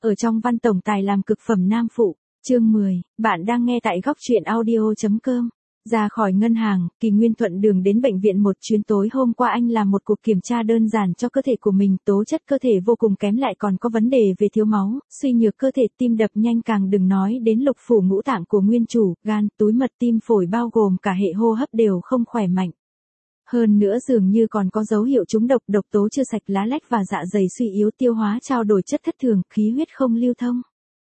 Ở trong văn tổng tài làm cực phẩm nam phụ, chương 10, bạn đang nghe tại góc truyện audio.com. Ra khỏi ngân hàng, Kỳ Nguyên thuận đường đến bệnh viện một chuyến. Tối hôm qua anh làm một cuộc kiểm tra đơn giản cho cơ thể của mình, tố chất cơ thể vô cùng kém, lại còn có vấn đề về thiếu máu, suy nhược cơ thể, tim đập nhanh, càng đừng nói đến lục phủ ngũ tạng của nguyên chủ, gan, túi mật, tim, phổi, bao gồm cả hệ hô hấp đều không khỏe mạnh. Hơn nữa dường như còn có dấu hiệu trúng độc, độc tố chưa sạch, lá lách và dạ dày suy yếu, tiêu hóa trao đổi chất thất thường, khí huyết không lưu thông.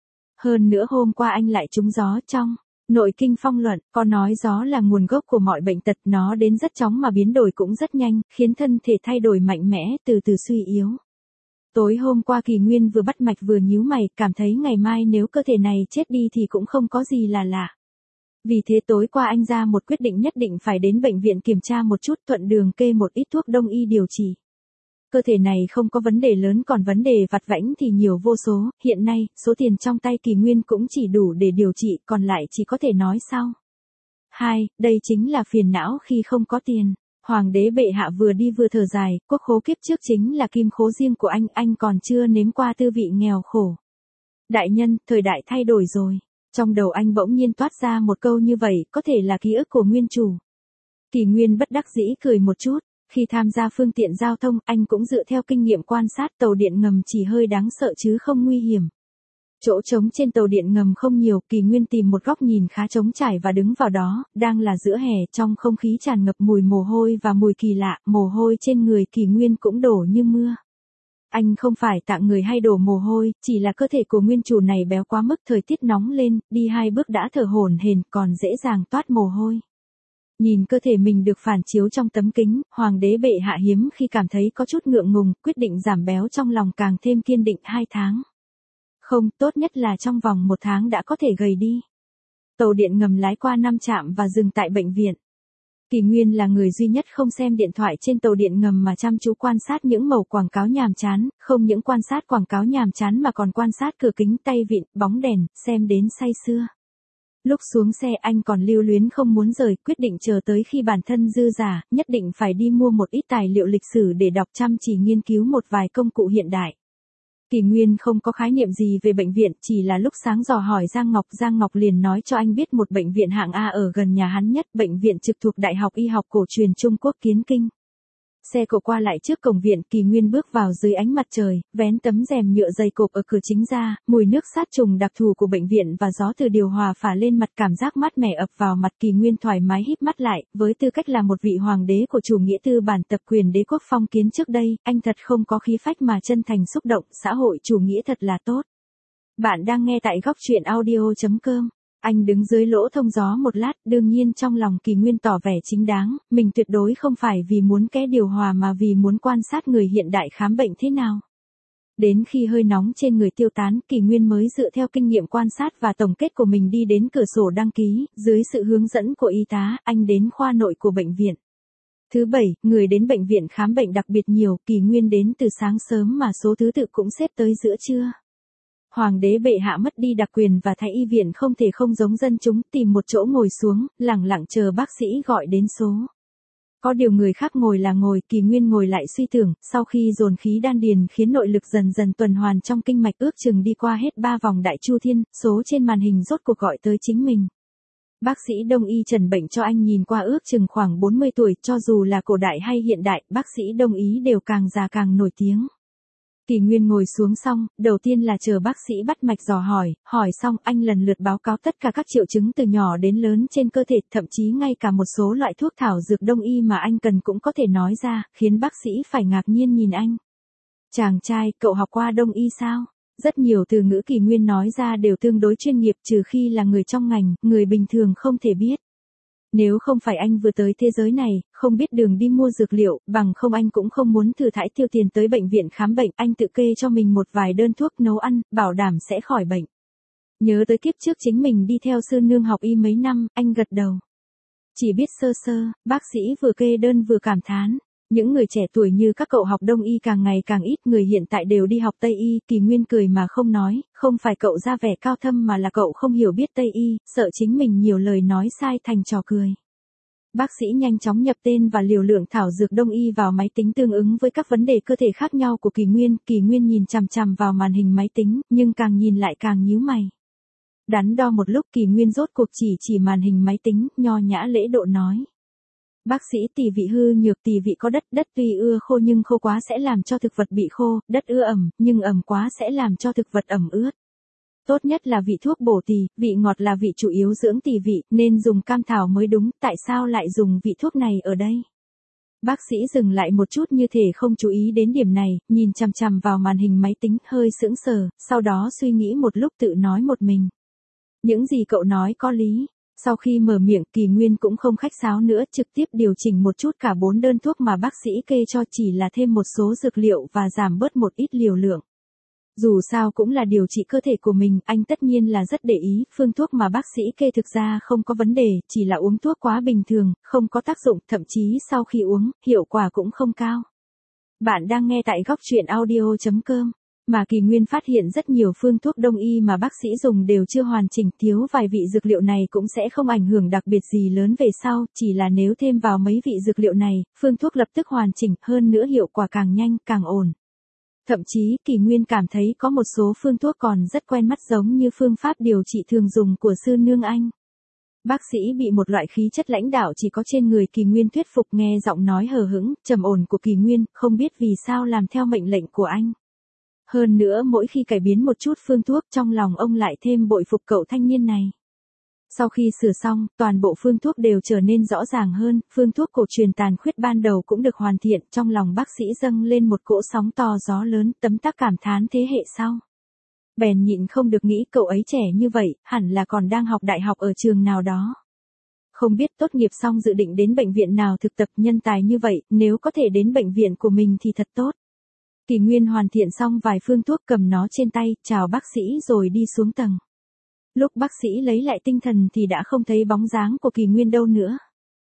Hơn nữa hôm qua anh lại trúng gió. Trong Nội kinh phong luận, có nói gió là nguồn gốc của mọi bệnh tật, nó đến rất chóng mà biến đổi cũng rất nhanh, khiến thân thể thay đổi mạnh mẽ, từ từ suy yếu. Tối hôm qua Kỳ Nguyên vừa bắt mạch vừa nhíu mày, cảm thấy ngày mai nếu cơ thể này chết đi thì cũng không có gì là lạ. Vì thế tối qua anh ra một quyết định nhất định phải đến bệnh viện kiểm tra một chút, thuận đường kê một ít thuốc đông y điều trị. Cơ thể này không có vấn đề lớn, còn vấn đề vặt vãnh thì nhiều vô số, hiện nay, số tiền trong tay Kỳ Nguyên cũng chỉ đủ để điều trị, còn lại chỉ có thể nói sau. 2. Đây chính là phiền não khi không có tiền. Hoàng đế bệ hạ vừa đi vừa thở dài, quốc khố kiếp trước chính là kim khố riêng của anh còn chưa nếm qua tư vị nghèo khổ. Đại nhân, thời đại thay đổi rồi. Trong đầu anh bỗng nhiên toát ra một câu như vậy, có thể là ký ức của nguyên chủ. Kỳ Nguyên bất đắc dĩ cười một chút. Khi tham gia phương tiện giao thông, anh cũng dựa theo kinh nghiệm quan sát, tàu điện ngầm chỉ hơi đáng sợ chứ không nguy hiểm. Chỗ trống trên tàu điện ngầm không nhiều, Kỳ Nguyên tìm một góc nhìn khá trống trải và đứng vào đó, đang là giữa hè, trong không khí tràn ngập mùi mồ hôi và mùi kỳ lạ, mồ hôi trên người Kỳ Nguyên cũng đổ như mưa. Anh không phải tạng người hay đổ mồ hôi, chỉ là cơ thể của nguyên chủ này béo quá mức, thời tiết nóng lên, đi 2 bước đã thở hổn hển, còn dễ dàng toát mồ hôi. Nhìn cơ thể mình được phản chiếu trong tấm kính, hoàng đế bệ hạ hiếm khi cảm thấy có chút ngượng ngùng, quyết định giảm béo, trong lòng càng thêm kiên định. 2 tháng. Không, tốt nhất là trong vòng 1 tháng đã có thể gầy đi. Tàu điện ngầm lái qua 5 trạm và dừng tại bệnh viện. Kỳ Nguyên là người duy nhất không xem điện thoại trên tàu điện ngầm mà chăm chú quan sát những mẩu quảng cáo nhàm chán, không những quan sát quảng cáo nhàm chán mà còn quan sát cửa kính, tay vịn, bóng đèn, xem đến say sưa. Lúc xuống xe anh còn lưu luyến không muốn rời, quyết định chờ tới khi bản thân dư giả, nhất định phải đi mua một ít tài liệu lịch sử để đọc, chăm chỉ nghiên cứu một vài công cụ hiện đại. Kỳ Nguyên không có khái niệm gì về bệnh viện, chỉ là lúc sáng dò hỏi Giang Ngọc liền nói cho anh biết một bệnh viện hạng A ở gần nhà hắn nhất, bệnh viện trực thuộc Đại học Y học Cổ truyền Trung Quốc Kiến Kinh. Xe cộ qua lại trước cổng viện, Kỳ Nguyên bước vào dưới ánh mặt trời, vén tấm rèm nhựa dày cộp ở cửa chính ra, mùi nước sát trùng đặc thù của bệnh viện và gió từ điều hòa phả lên mặt, cảm giác mát mẻ ập vào mặt. Kỳ Nguyên thoải mái híp mắt lại, với tư cách là một vị hoàng đế của chủ nghĩa tư bản tập quyền đế quốc phong kiến trước đây, anh thật không có khí phách mà chân thành xúc động, xã hội chủ nghĩa thật là tốt. Bạn đang nghe tại góc truyện audio.com. Anh đứng dưới lỗ thông gió một lát, đương nhiên trong lòng Kỳ Nguyên tỏ vẻ chính đáng, mình tuyệt đối không phải vì muốn ké điều hòa mà vì muốn quan sát người hiện đại khám bệnh thế nào. Đến khi hơi nóng trên người tiêu tán, Kỳ Nguyên mới dựa theo kinh nghiệm quan sát và tổng kết của mình đi đến cửa sổ đăng ký, dưới sự hướng dẫn của y tá, anh đến khoa nội của bệnh viện. Thứ 7, người đến bệnh viện khám bệnh đặc biệt nhiều, Kỳ Nguyên đến từ sáng sớm mà số thứ tự cũng xếp tới giữa trưa. Hoàng đế bệ hạ mất đi đặc quyền và thái y viện không thể không giống dân chúng, tìm một chỗ ngồi xuống, lẳng lặng chờ bác sĩ gọi đến số. Có điều người khác ngồi là ngồi, Kỳ Nguyên ngồi lại suy tưởng, sau khi dồn khí đan điền khiến nội lực dần dần tuần hoàn trong kinh mạch, ước chừng đi qua hết 3 vòng đại chu thiên, số trên màn hình rốt cuộc gọi tới chính mình. Bác sĩ đông y trần bệnh cho anh nhìn qua ước chừng khoảng 40 tuổi, cho dù là cổ đại hay hiện đại, bác sĩ đông y đều càng già càng nổi tiếng. Kỳ Nguyên ngồi xuống xong, đầu tiên là chờ bác sĩ bắt mạch dò hỏi xong anh lần lượt báo cáo tất cả các triệu chứng từ nhỏ đến lớn trên cơ thể, thậm chí ngay cả một số loại thuốc thảo dược đông y mà anh cần cũng có thể nói ra, khiến bác sĩ phải ngạc nhiên nhìn anh. Chàng trai, cậu học qua đông y sao? Rất nhiều từ ngữ Kỳ Nguyên nói ra đều tương đối chuyên nghiệp, trừ khi là người trong ngành, người bình thường không thể biết. Nếu không phải anh vừa tới thế giới này, không biết đường đi mua dược liệu, bằng không anh cũng không muốn thừa thãi tiêu tiền tới bệnh viện khám bệnh, anh tự kê cho mình một vài đơn thuốc nấu ăn, bảo đảm sẽ khỏi bệnh. Nhớ tới kiếp trước chính mình đi theo sư nương học y mấy năm, anh gật đầu. Chỉ biết sơ sơ, bác sĩ vừa kê đơn vừa cảm thán. Những người trẻ tuổi như các cậu học đông y càng ngày càng ít, người hiện tại đều đi học tây y. Kỳ Nguyên cười mà không nói, không phải cậu ra vẻ cao thâm mà là cậu không hiểu biết tây y, sợ chính mình nhiều lời nói sai thành trò cười. Bác sĩ nhanh chóng nhập tên và liều lượng thảo dược đông y vào máy tính tương ứng với các vấn đề cơ thể khác nhau của Kỳ Nguyên nhìn chằm chằm vào màn hình máy tính, nhưng càng nhìn lại càng nhíu mày. Đắn đo một lúc Kỳ Nguyên rốt cuộc chỉ màn hình máy tính, nho nhã lễ độ nói. Bác sĩ, tỳ vị hư nhược, tỳ vị có đất tuy ưa khô nhưng khô quá sẽ làm cho thực vật bị khô, đất ưa ẩm, nhưng ẩm quá sẽ làm cho thực vật ẩm ướt. Tốt nhất là vị thuốc bổ tỳ, vị ngọt là vị chủ yếu dưỡng tỳ vị, nên dùng cam thảo mới đúng, tại sao lại dùng vị thuốc này ở đây? Bác sĩ dừng lại một chút như thể không chú ý đến điểm này, nhìn chằm chằm vào màn hình máy tính, hơi sững sờ, sau đó suy nghĩ một lúc tự nói một mình. Những gì cậu nói có lý. Sau khi mở miệng, Kỳ Nguyên cũng không khách sáo nữa, trực tiếp điều chỉnh một chút cả 4 đơn thuốc mà bác sĩ kê cho, chỉ là thêm một số dược liệu và giảm bớt một ít liều lượng. Dù sao cũng là điều trị cơ thể của mình, anh tất nhiên là rất để ý, phương thuốc mà bác sĩ kê thực ra không có vấn đề, chỉ là uống thuốc quá bình thường, không có tác dụng, thậm chí sau khi uống, hiệu quả cũng không cao. Bạn đang nghe tại góc truyện audio.com. Mà Kỳ Nguyên phát hiện rất nhiều phương thuốc đông y mà bác sĩ dùng đều chưa hoàn chỉnh, thiếu vài vị dược liệu này cũng sẽ không ảnh hưởng đặc biệt gì lớn về sau, chỉ là nếu thêm vào mấy vị dược liệu này, phương thuốc lập tức hoàn chỉnh, hơn nữa hiệu quả càng nhanh, càng ổn. Thậm chí, Kỳ Nguyên cảm thấy có một số phương thuốc còn rất quen mắt giống như phương pháp điều trị thường dùng của sư nương anh. Bác sĩ bị một loại khí chất lãnh đạo chỉ có trên người Kỳ Nguyên thuyết phục, nghe giọng nói hờ hững, trầm ổn của Kỳ Nguyên, không biết vì sao làm theo mệnh lệnh của anh. Hơn nữa mỗi khi cải biến một chút phương thuốc trong lòng ông lại thêm bội phục cậu thanh niên này. Sau khi sửa xong, toàn bộ phương thuốc đều trở nên rõ ràng hơn, phương thuốc cổ truyền tàn khuyết ban đầu cũng được hoàn thiện, trong lòng bác sĩ dâng lên một cỗ sóng to gió lớn, tấm tắc cảm thán thế hệ sau. Bèn nhịn không được nghĩ cậu ấy trẻ như vậy, hẳn là còn đang học đại học ở trường nào đó. Không biết tốt nghiệp xong dự định đến bệnh viện nào thực tập, nhân tài như vậy, nếu có thể đến bệnh viện của mình thì thật tốt. Kỳ Nguyên hoàn thiện xong vài phương thuốc, cầm nó trên tay, chào bác sĩ rồi đi xuống tầng. Lúc bác sĩ lấy lại tinh thần thì đã không thấy bóng dáng của Kỳ Nguyên đâu nữa.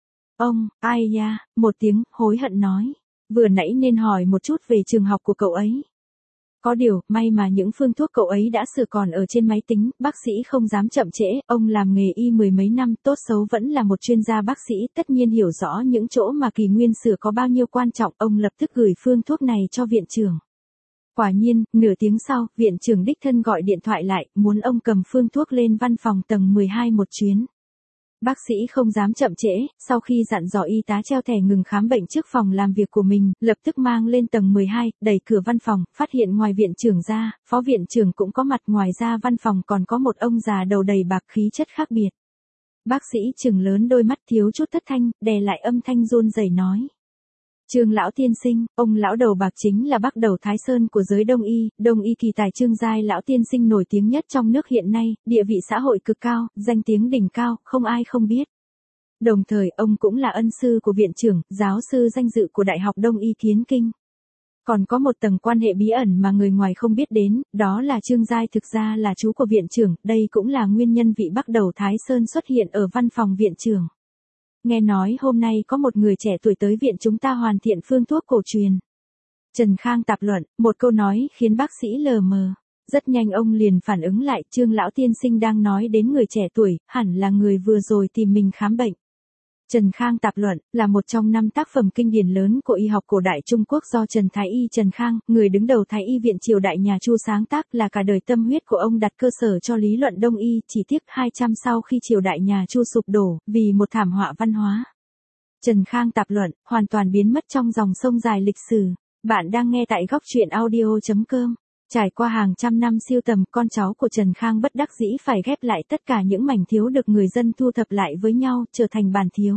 Ông, ai ya, một tiếng, hối hận nói. Vừa nãy nên hỏi một chút về trường học của cậu ấy. Có điều, may mà những phương thuốc cậu ấy đã sửa còn ở trên máy tính, bác sĩ không dám chậm trễ, ông làm nghề y mười mấy năm, tốt xấu vẫn là một chuyên gia bác sĩ, tất nhiên hiểu rõ những chỗ mà Kỳ Nguyên sửa có bao nhiêu quan trọng, ông lập tức gửi phương thuốc này cho viện trưởng. Quả nhiên, nửa tiếng sau, viện trưởng đích thân gọi điện thoại lại, muốn ông cầm phương thuốc lên văn phòng tầng 12 một chuyến. Bác sĩ không dám chậm trễ, sau khi dặn dò y tá treo thẻ ngừng khám bệnh trước phòng làm việc của mình, lập tức mang lên tầng 12, đẩy cửa văn phòng, phát hiện ngoài viện trưởng ra, phó viện trưởng cũng có mặt, ngoài ra văn phòng còn có một ông già đầu đầy bạc, khí chất khác biệt. Bác sĩ trừng lớn đôi mắt, thiếu chút thất thanh, đè lại âm thanh run rẩy nói. Trương lão tiên sinh, ông lão đầu bạc chính là Bắc Đầu Thái Sơn của giới đông y kỳ tài Trương Giai lão tiên sinh nổi tiếng nhất trong nước hiện nay, địa vị xã hội cực cao, danh tiếng đỉnh cao, không ai không biết. Đồng thời, ông cũng là ân sư của viện trưởng, giáo sư danh dự của Đại học Đông y Kiến Kinh. Còn có một tầng quan hệ bí ẩn mà người ngoài không biết đến, đó là Trương Giai thực ra là chú của viện trưởng, đây cũng là nguyên nhân vị Bắc Đầu Thái Sơn xuất hiện ở văn phòng viện trưởng. Nghe nói hôm nay có một người trẻ tuổi tới viện chúng ta hoàn thiện phương thuốc cổ truyền. Trần Khang tạp luận, một câu nói khiến bác sĩ lờ mờ. Rất nhanh ông liền phản ứng lại, Trương lão tiên sinh đang nói đến người trẻ tuổi, hẳn là người vừa rồi tìm mình khám bệnh. Trần Khang tạp luận, là một trong 5 tác phẩm kinh điển lớn của y học cổ đại Trung Quốc do Trần Thái Y Trần Khang, người đứng đầu Thái Y viện triều đại nhà Chu sáng tác, là cả đời tâm huyết của ông đặt cơ sở cho lý luận Đông y, chỉ tiếc 200 sau khi triều đại nhà Chu sụp đổ, vì một thảm họa văn hóa. Trần Khang tạp luận, hoàn toàn biến mất trong dòng sông dài lịch sử. Bạn đang nghe tại góc truyện audio.com. Trải qua hàng trăm năm siêu tầm, con cháu của Trần Khang bất đắc dĩ phải ghép lại tất cả những mảnh thiếu được người dân thu thập lại với nhau, trở thành bản thiếu.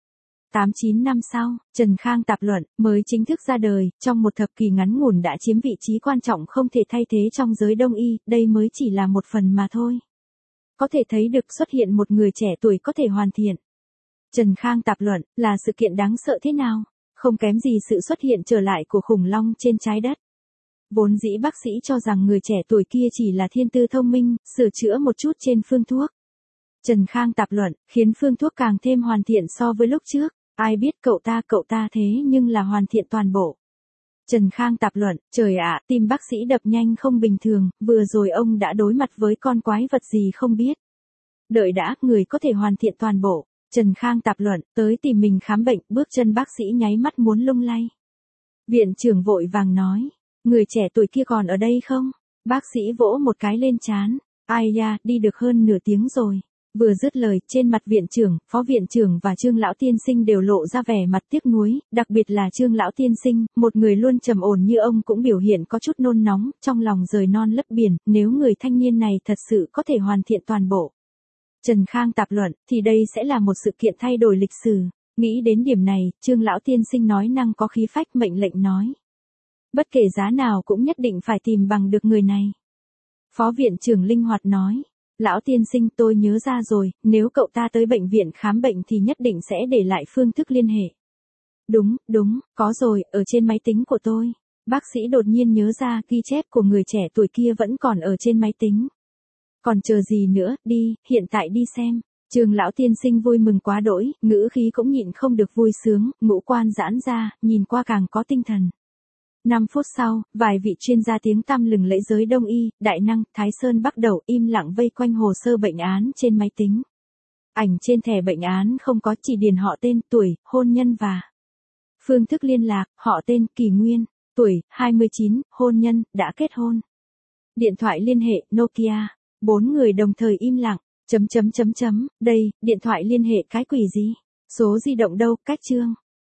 8-9 năm sau, Trần Khang tạp luận mới chính thức ra đời, trong một thập kỳ ngắn ngủn đã chiếm vị trí quan trọng không thể thay thế trong giới đông y, đây mới chỉ là một phần mà thôi. Có thể thấy được xuất hiện một người trẻ tuổi có thể hoàn thiện. Trần Khang tạp luận là sự kiện đáng sợ thế nào, không kém gì sự xuất hiện trở lại của khủng long trên trái đất. Vốn dĩ bác sĩ cho rằng người trẻ tuổi kia chỉ là thiên tư thông minh, sửa chữa một chút trên phương thuốc. Trần Khang tạp luận, khiến phương thuốc càng thêm hoàn thiện so với lúc trước, ai biết cậu ta thế nhưng là hoàn thiện toàn bộ. Trần Khang tạp luận, trời ạ, tim bác sĩ đập nhanh không bình thường, vừa rồi ông đã đối mặt với con quái vật gì không biết. Đợi đã, người có thể hoàn thiện toàn bộ. Trần Khang tạp luận, tới tìm mình khám bệnh, bước chân bác sĩ nháy mắt muốn lung lay. Viện trưởng vội vàng nói, người trẻ tuổi kia còn ở đây không? Bác sĩ vỗ một cái lên trán, ai da, đi được hơn nửa tiếng rồi. Vừa dứt lời, trên mặt viện trưởng, phó viện trưởng và Trương lão tiên sinh đều lộ ra vẻ mặt tiếc nuối, đặc biệt là Trương lão tiên sinh, một người luôn trầm ổn như ông cũng biểu hiện có chút nôn nóng, trong lòng rời non lấp biển, nếu người thanh niên này thật sự có thể hoàn thiện toàn bộ. Trần Khang tạp luận, thì đây sẽ là một sự kiện thay đổi lịch sử. Nghĩ đến điểm này, Trương lão tiên sinh nói năng có khí phách mệnh lệnh nói. Bất kể giá nào cũng nhất định phải tìm bằng được người này. Phó viện trưởng linh hoạt nói. Lão tiên sinh, tôi nhớ ra rồi, nếu cậu ta tới bệnh viện khám bệnh thì nhất định sẽ để lại phương thức liên hệ. Đúng, có rồi, ở trên máy tính của tôi. Bác sĩ đột nhiên nhớ ra ghi chép của người trẻ tuổi kia vẫn còn ở trên máy tính. Còn chờ gì nữa, đi, hiện tại đi xem. Trương lão tiên sinh vui mừng quá đỗi, ngữ khí cũng nhịn không được vui sướng, ngũ quan giãn ra, nhìn qua càng có tinh thần. 5 phút sau, vài vị chuyên gia tiếng tăm lừng lẫy giới Đông y, Đại Năng, Thái Sơn bắt đầu im lặng vây quanh hồ sơ bệnh án trên máy tính. Ảnh trên thẻ bệnh án không có, chỉ điền họ tên, tuổi, hôn nhân và phương thức liên lạc, họ tên, Kỳ Nguyên, tuổi, 29, hôn nhân, đã kết hôn. Điện thoại liên hệ, Nokia. 4 người đồng thời im lặng, đây, điện thoại liên hệ cái quỷ gì? Số di động đâu, cách chương.